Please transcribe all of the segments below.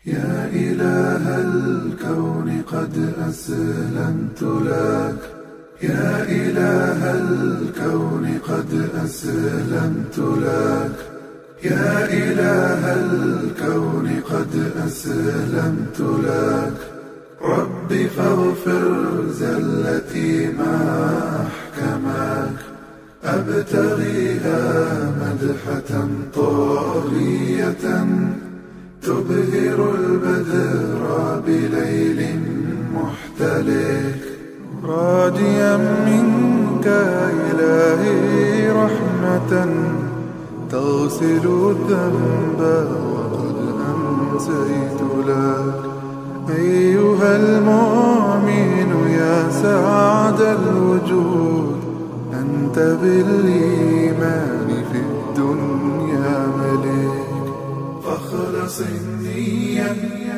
يا إله الكون قد أسلمت لك، يا إله الكون قد أسلمت لك، يا إله الكون قد أسلمت لك. رب فاغفر زلتي ما أحكمك، أبتغيها مدحة طاغية تبهر البدر بليل محتلك. راجيا منك إلهي رحمة تغسل الذنب وقد أمسيت لك. أيها المؤمن يا سعد الوجود، أنت بالإيمان في الدنيا ملك. فاخلص النية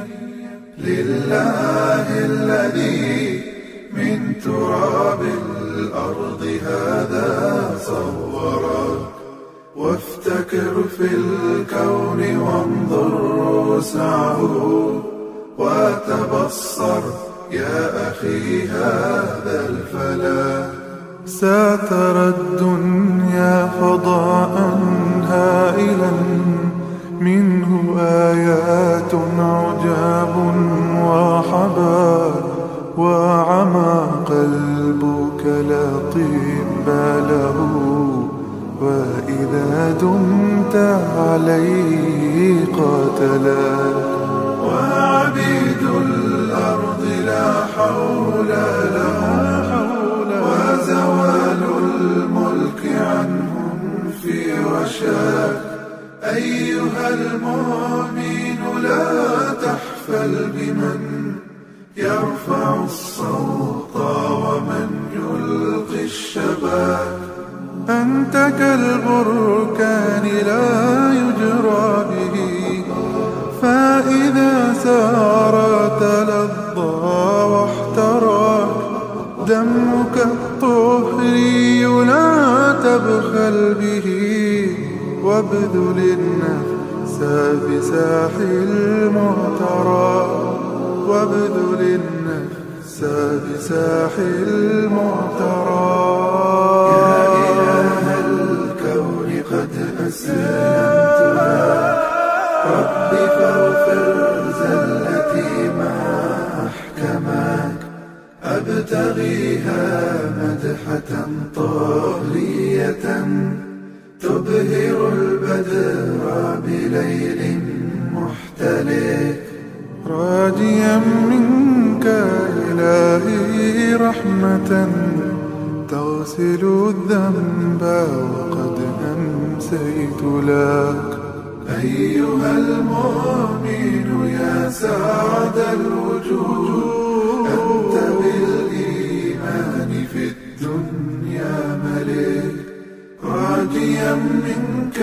لله الذي من تراب الأرض هذا صورك، وافتكر في الكون وانظر وسعه، وتبصر يا أخي هذا الفلاح. سترى الدنيا فضاء هائلا منه آيات عجاب وحبا، وعمى قلبك لا طب له، وإذا دمت عليه قاتلك. وعبيد الأرض لا حول لهم، وزوال الملك عنهم في وشاك. أيها المؤمن لا تحفل بمن يرفع الصوت ومن يلقي الشباب. أنت كالبركان لا يجرى به، فإذا سار تلظى واحتراك. دمك الطهري لا تبخل به، وابذل النفس بساح المعترى، وابذل النفس بساح المعترى. يا إله الكون قد أسلمت لك، رب فاغفر زلتي ما أحكمك، أبتغيها مدحة طاغية تبهر البدر بليل محتلك. راجيا منك إلهي رحمة تغسل الذنب وقد أمسيت لك. أيها المؤمن يا سعد الوجود، أنت بالإيمان في الدنيا ملك. راجيا منك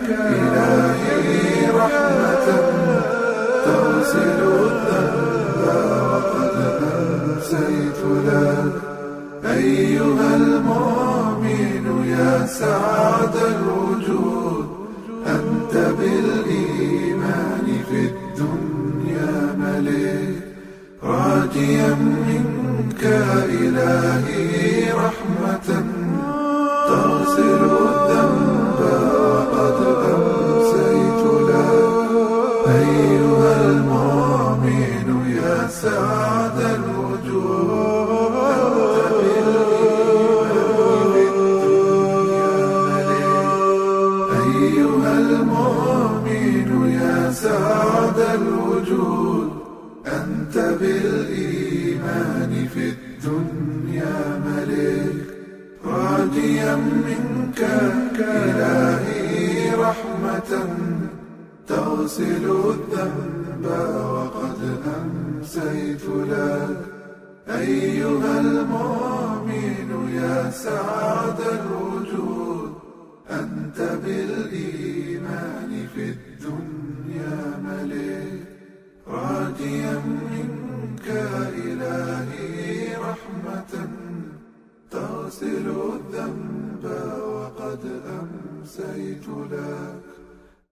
إلهي رحمة تغسل الذنب وقد أمسيت لك. أيها المؤمن يا سعد الوجود، أنت بالإيمان في الدنيا ملك. راجيا منك إلهي رحمة تغسل الذنب وقد أمسيت لك. أيها المؤمن يا سعد الوجود، أنت بالإيمان في الدنيا ملك. أيها المؤمن يا سعد الوجود، أنت بالإيمان في الدنيا ملك. راجيا منك إلهي رحمة تغسل الذنب وقد أمسيت لك. أيها المؤمن يا سعد الوجود، أنت بالإيمان في الدنيا ملك. راجيا منك إلهي رحمة تغسل الذنب وقد أمسيت لك.